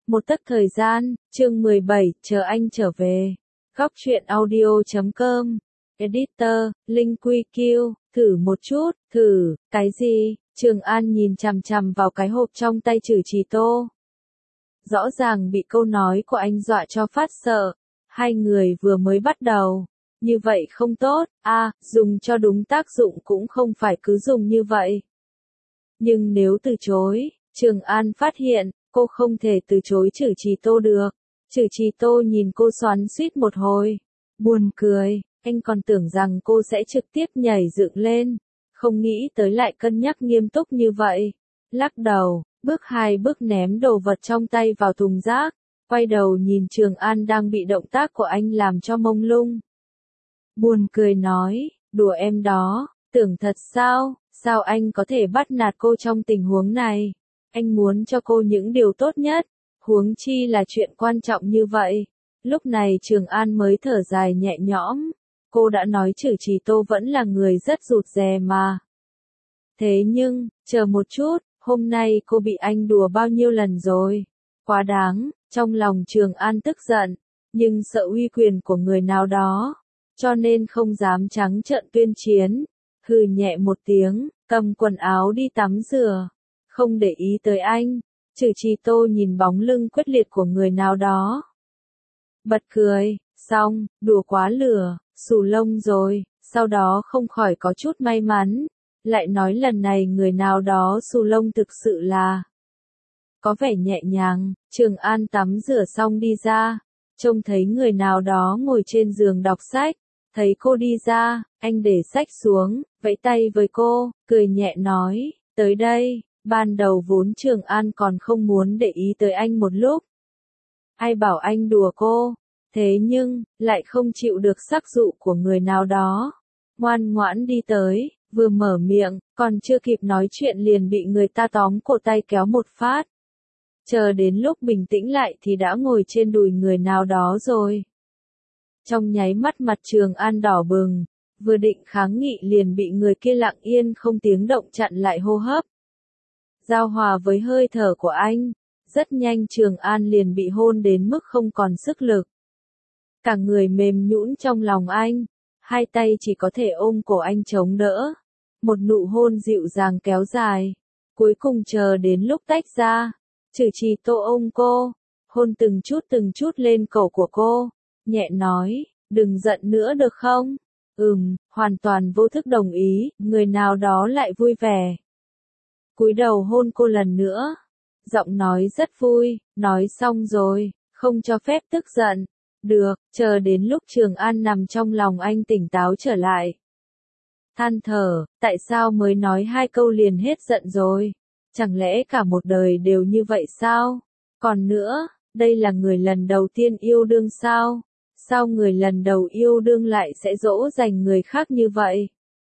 Một tấc thời gian, chương 17, chờ anh trở về. Góc truyện audio.com. Editor, Linh Quy Kiêu, thử một chút, thử, cái gì? Trường An nhìn chằm chằm vào cái hộp trong tay Trử Trì Tô. Rõ ràng bị câu nói của anh dọa cho phát sợ. Hai người vừa mới bắt đầu. Như vậy không tốt, dùng cho đúng tác dụng cũng không phải cứ dùng như vậy. Nhưng nếu từ chối, Trường An phát hiện, cô không thể từ chối Trử Trì Tô được. Trử Trì Tô nhìn cô xoắn xuýt một hồi. Buồn cười, anh còn tưởng rằng cô sẽ trực tiếp nhảy dựng lên. Không nghĩ tới lại cân nhắc nghiêm túc như vậy. Lắc đầu, bước hai bước ném đồ vật trong tay vào thùng rác. Quay đầu nhìn Trường An đang bị động tác của anh làm cho mông lung. Buồn cười nói, đùa em đó, tưởng thật sao, sao anh có thể bắt nạt cô trong tình huống này? Anh muốn cho cô những điều tốt nhất, huống chi là chuyện quan trọng như vậy. Lúc này Trường An mới thở dài nhẹ nhõm, cô đã nói Trử Trì Tô vẫn là người rất rụt rè mà. Thế nhưng, chờ một chút, hôm nay cô bị anh đùa bao nhiêu lần rồi? Quá đáng, trong lòng Trường An tức giận, nhưng sợ uy quyền của người nào đó, cho nên không dám trắng trợn tuyên chiến. Hừ nhẹ một tiếng, cầm quần áo đi tắm rửa. Không để ý tới anh, Trử Trì Tô nhìn bóng lưng quyết liệt của người nào đó. Bật cười, xong, đùa quá lửa, xù lông rồi, sau đó không khỏi có chút may mắn. Lại nói lần này người nào đó xù lông thực sự là có vẻ nhẹ nhàng. Trường An tắm rửa xong đi ra, trông thấy người nào đó ngồi trên giường đọc sách. Thấy cô đi ra, anh để sách xuống, vẫy tay với cô, cười nhẹ nói, tới đây. Ban đầu vốn Trường An còn không muốn để ý tới anh một lúc. Ai bảo anh đùa cô, thế nhưng, lại không chịu được sắc dụ của người nào đó. Ngoan ngoãn đi tới, vừa mở miệng, còn chưa kịp nói chuyện liền bị người ta tóm cổ tay kéo một phát. Chờ đến lúc bình tĩnh lại thì đã ngồi trên đùi người nào đó rồi. Trong nháy mắt mặt Trường An đỏ bừng, vừa định kháng nghị liền bị người kia lặng yên không tiếng động chặn lại hô hấp. Giao hòa với hơi thở của anh, rất nhanh Trường An liền bị hôn đến mức không còn sức lực. Cả người mềm nhũn trong lòng anh, hai tay chỉ có thể ôm cổ anh chống đỡ. Một nụ hôn dịu dàng kéo dài, cuối cùng chờ đến lúc tách ra, Trử Trì Tô ôm cô, hôn từng chút lên cổ của cô, nhẹ nói, đừng giận nữa được không? Hoàn toàn vô thức đồng ý, người nào đó lại vui vẻ. Cúi đầu hôn cô lần nữa, giọng nói rất vui, nói xong rồi, không cho phép tức giận. Được, chờ đến lúc Trường An nằm trong lòng anh tỉnh táo trở lại. Than thở, tại sao mới nói hai câu liền hết giận rồi? Chẳng lẽ cả một đời đều như vậy sao? Còn nữa, đây là người lần đầu tiên yêu đương sao? Sao người lần đầu yêu đương lại sẽ dỗ dành người khác như vậy?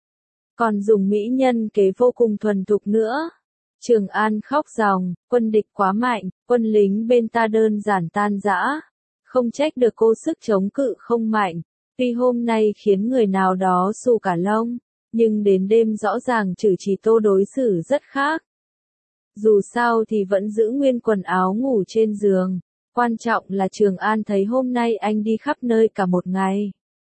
Còn dùng mỹ nhân kế vô cùng thuần thục nữa. Trường An khóc ròng, quân địch quá mạnh, quân lính bên ta đơn giản tan rã. Không trách được cô sức chống cự không mạnh. Tuy hôm nay khiến người nào đó xù cả lông, nhưng đến đêm rõ ràng Trử Trì Tô đối xử rất khác. Dù sao thì vẫn giữ nguyên quần áo ngủ trên giường. Quan trọng là Trường An thấy hôm nay anh đi khắp nơi cả một ngày.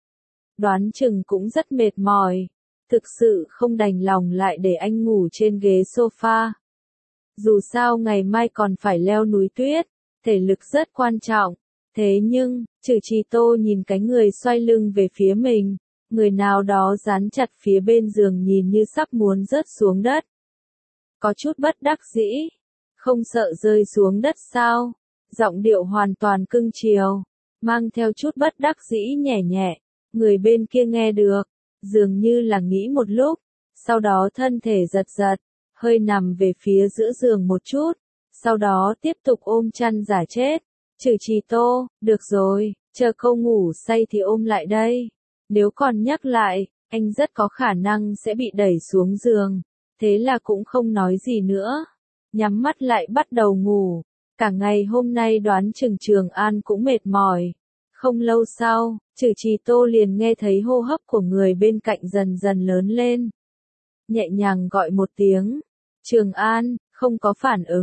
Đoán chừng cũng rất mệt mỏi. Thực sự không đành lòng lại để anh ngủ trên ghế sofa. Dù sao ngày mai còn phải leo núi tuyết, thể lực rất quan trọng. Thế nhưng, Trử Trì Tô nhìn cái người xoay lưng về phía mình, người nào đó dán chặt phía bên giường nhìn như sắp muốn rớt xuống đất. Có chút bất đắc dĩ, không sợ rơi xuống đất sao? Giọng điệu hoàn toàn cưng chiều, mang theo chút bất đắc dĩ nhẹ nhẹ. Người bên kia nghe được, dường như là nghĩ một lúc, sau đó thân thể giật giật, hơi nằm về phía giữa giường một chút, sau đó tiếp tục ôm chăn giả chết. Trử Trì Tô, được rồi, chờ cô ngủ say thì ôm lại đây. Nếu còn nhắc lại, anh rất có khả năng sẽ bị đẩy xuống giường. Thế là cũng không nói gì nữa. Nhắm mắt lại bắt đầu ngủ. Cả ngày hôm nay đoán chừng Trường An cũng mệt mỏi. Không lâu sau, Trử Trì Tô liền nghe thấy hô hấp của người bên cạnh dần dần lớn lên. Nhẹ nhàng gọi một tiếng. Trường An, không có phản ứng.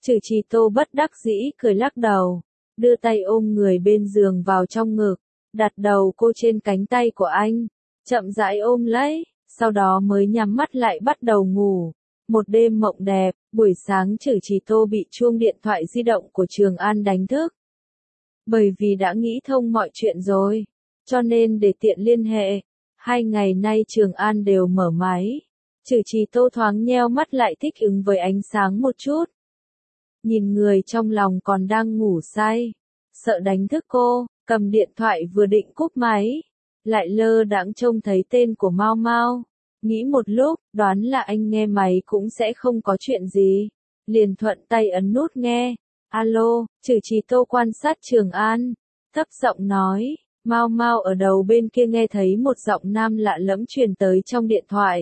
Trừ Trì Tô bất đắc dĩ cười lắc đầu, đưa tay ôm người bên giường vào trong ngực, đặt đầu cô trên cánh tay của anh, chậm rãi ôm lấy, sau đó mới nhắm mắt lại bắt đầu ngủ. Một đêm mộng đẹp, buổi sáng Trừ Trì Tô bị chuông điện thoại di động của Trường An đánh thức. Bởi vì đã nghĩ thông mọi chuyện rồi, cho nên để tiện liên hệ, 2 ngày nay Trường An đều mở máy. Trừ Trì Tô thoáng nheo mắt lại thích ứng với ánh sáng một chút. Nhìn người trong lòng còn đang ngủ say, sợ đánh thức cô, cầm điện thoại vừa định cúp máy, lại lơ đãng trông thấy tên của Mao Mao. Nghĩ một lúc, đoán là anh nghe máy cũng sẽ không có chuyện gì. Liền thuận tay ấn nút nghe. Alo, Trừ Trì Tô quan sát Trường An, thấp giọng nói. Mao Mao ở đầu bên kia nghe thấy một giọng nam lạ lẫm truyền tới trong điện thoại.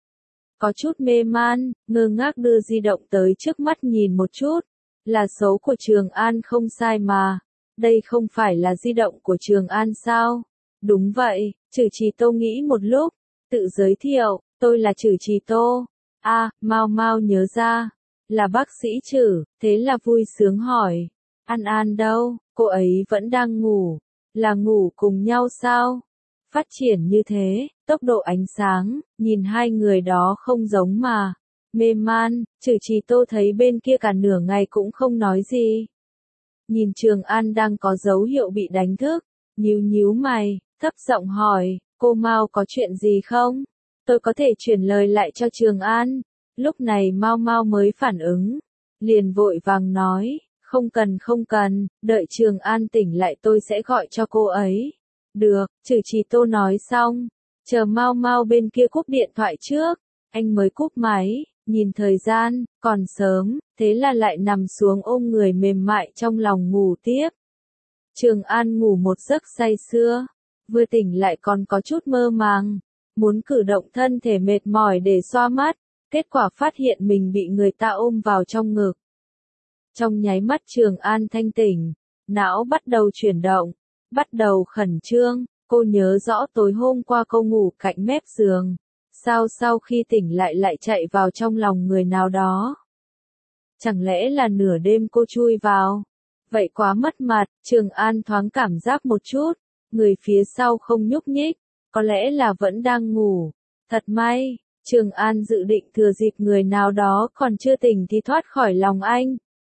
Có chút mê man, ngơ ngác đưa di động tới trước mắt nhìn một chút. Là số của Trường An không sai mà. Đây không phải là di động của Trường An sao? Đúng vậy, Trừ Trì Tô nghĩ một lúc. Tự giới thiệu, tôi là Trừ Trì Tô. Mao Mao nhớ ra, là bác sĩ Trừ, thế là vui sướng hỏi. An An đâu, cô ấy vẫn đang ngủ, là ngủ cùng nhau sao? Phát triển như thế, tốc độ ánh sáng, nhìn hai người đó không giống mà. Mê man, Trừ Trì Tô thấy bên kia cả nửa ngày cũng không nói gì. Nhìn Trường An đang có dấu hiệu bị đánh thức, nhíu mày, thấp giọng hỏi. Cô Mao có chuyện gì không? Tôi có thể chuyển lời lại cho Trường An. Lúc này Mao Mao mới phản ứng. Liền vội vàng nói, không cần, đợi Trường An tỉnh lại tôi sẽ gọi cho cô ấy. Được, Trừ Trì Tô nói xong. Chờ Mao Mao bên kia cúp điện thoại trước. Anh mới cúp máy, nhìn thời gian, còn sớm, thế là lại nằm xuống ôm người mềm mại trong lòng ngủ tiếp. Trường An ngủ một giấc say sưa. Vừa tỉnh lại còn có chút mơ màng, muốn cử động thân thể mệt mỏi để xoa mắt, kết quả phát hiện mình bị người ta ôm vào trong ngực. Trong nháy mắt Trường An thanh tỉnh, não bắt đầu chuyển động, bắt đầu khẩn trương, cô nhớ rõ tối hôm qua cô ngủ cạnh mép giường, sao sau khi tỉnh lại chạy vào trong lòng người nào đó. Chẳng lẽ là nửa đêm cô chui vào? Vậy quá mất mặt, Trường An thoáng cảm giác một chút. Người phía sau không nhúc nhích, có lẽ là vẫn đang ngủ. Thật may, Trường An dự định thừa dịp người nào đó còn chưa tỉnh thì thoát khỏi lòng anh.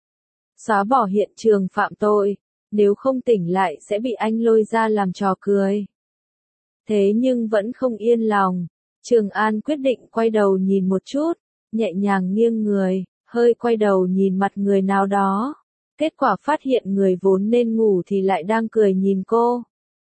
Xóa bỏ hiện trường phạm tội, nếu không tỉnh lại sẽ bị anh lôi ra làm trò cười. Thế nhưng vẫn không yên lòng, Trường An quyết định quay đầu nhìn một chút, nhẹ nhàng nghiêng người, hơi quay đầu nhìn mặt người nào đó. Kết quả phát hiện người vốn nên ngủ thì lại đang cười nhìn cô.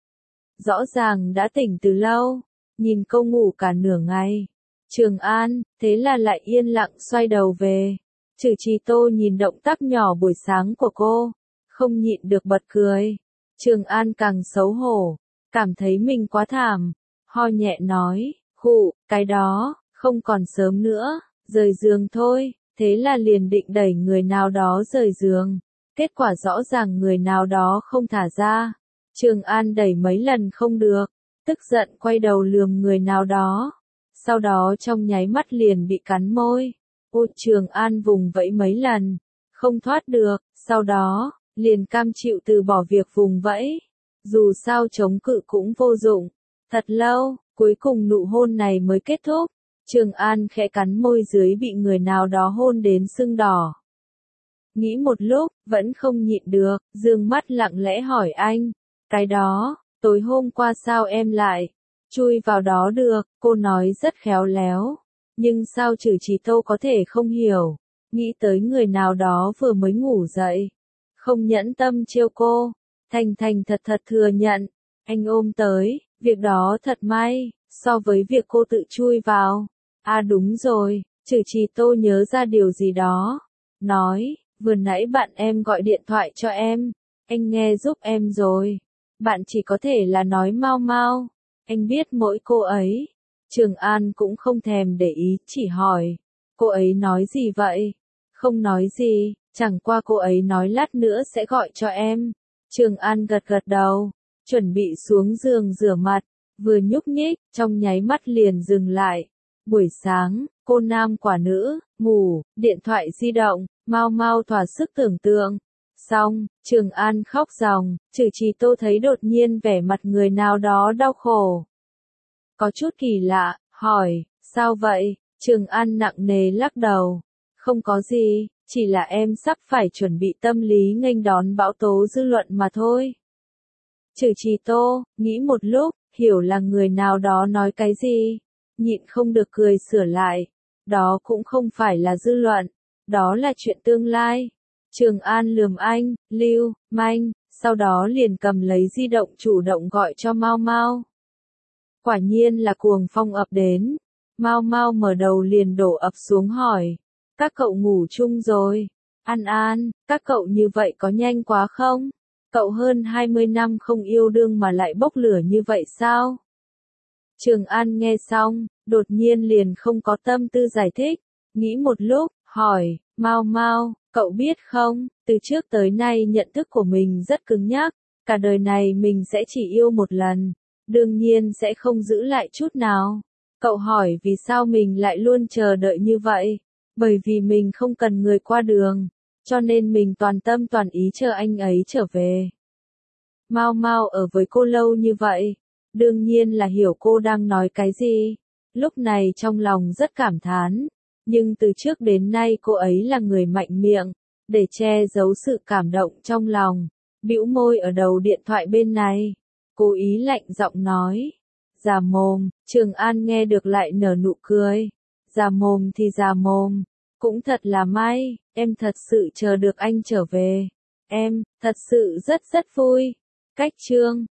Rõ ràng đã tỉnh từ lâu, nhìn cô ngủ cả nửa ngày. Trường An, thế là lại yên lặng xoay đầu về. Trừ Trì Tô nhìn động tác nhỏ buổi sáng của cô, không nhịn được bật cười. Trường An càng xấu hổ, cảm thấy mình quá thảm, ho nhẹ nói, khụ, cái đó, không còn sớm nữa, rời giường thôi, thế là liền định đẩy người nào đó rời giường. Kết quả rõ ràng người nào đó không thả ra. Trường An đẩy mấy lần không được, tức giận quay đầu lườm người nào đó. Sau đó trong nháy mắt liền bị cắn môi. Trường An vùng vẫy mấy lần, không thoát được, sau đó, liền cam chịu từ bỏ việc vùng vẫy. Dù sao chống cự cũng vô dụng. Thật lâu, cuối cùng nụ hôn này mới kết thúc. Trường An khẽ cắn môi dưới bị người nào đó hôn đến sưng đỏ. Nghĩ một lúc, vẫn không nhịn được, dương mắt lặng lẽ hỏi anh. Cái đó, tối hôm qua sao em lại chui vào đó được? Cô nói rất khéo léo. Nhưng sao Trừ Trì Tô có thể không hiểu? Nghĩ tới người nào đó vừa mới ngủ dậy. Không nhẫn tâm trêu cô. Thành thật thừa nhận. Anh ôm tới, việc đó thật may, so với việc cô tự chui vào. Đúng rồi, Trừ Trì Tô nhớ ra điều gì đó. Nói, vừa nãy bạn em gọi điện thoại cho em. Anh nghe giúp em rồi. Bạn chỉ có thể là nói Mao Mao. Anh biết mỗi cô ấy. Trường An cũng không thèm để ý, chỉ hỏi. Cô ấy nói gì vậy? Không nói gì, chẳng qua cô ấy nói lát nữa sẽ gọi cho em. Trường An gật đầu, chuẩn bị xuống giường rửa mặt. Vừa nhúc nhích, trong nháy mắt liền dừng lại. Buổi sáng, cô nam quả nữ, ngủ, điện thoại di động, Mau mau thỏa sức tưởng tượng. Xong, Trường An khóc ròng, Trừ Trì Tô thấy đột nhiên vẻ mặt người nào đó đau khổ. Có chút kỳ lạ, hỏi, sao vậy? Trường An nặng nề lắc đầu. Không có gì, chỉ là em sắp phải chuẩn bị tâm lý nghênh đón bão tố dư luận mà thôi. Trừ Trì Tô, nghĩ một lúc, hiểu là người nào đó nói cái gì. Nhịn không được cười sửa lại. Đó cũng không phải là dư luận, đó là chuyện tương lai. Trường An lườm anh, Lưu, Manh, sau đó liền cầm lấy di động chủ động gọi cho Mau Mau. Quả nhiên là cuồng phong ập đến. Mau Mau mở đầu liền đổ ập xuống hỏi. Các cậu ngủ chung rồi? An An, các cậu như vậy có nhanh quá không? Cậu hơn 20 năm không yêu đương mà lại bốc lửa như vậy sao? Trường An nghe xong, đột nhiên liền không có tâm tư giải thích. Nghĩ một lúc, hỏi, Mau Mau, cậu biết không, từ trước tới nay nhận thức của mình rất cứng nhắc. Cả đời này mình sẽ chỉ yêu một lần. Đương nhiên sẽ không giữ lại chút nào. Cậu hỏi vì sao mình lại luôn chờ đợi như vậy? Bởi vì mình không cần người qua đường. Cho nên mình toàn tâm toàn ý chờ anh ấy trở về. Mau Mau ở với cô lâu như vậy. Đương nhiên là hiểu cô đang nói cái gì. Lúc này trong lòng rất cảm thán. Nhưng từ trước đến nay cô ấy là người mạnh miệng. Để che giấu sự cảm động trong lòng. Bĩu môi ở đầu điện thoại bên này. Cố ý lạnh giọng nói. Già mồm, Trường An nghe được lại nở nụ cười. Già mồm thì già mồm. Cũng thật là may, em thật sự chờ được anh trở về. Em, thật sự rất vui. Cách chương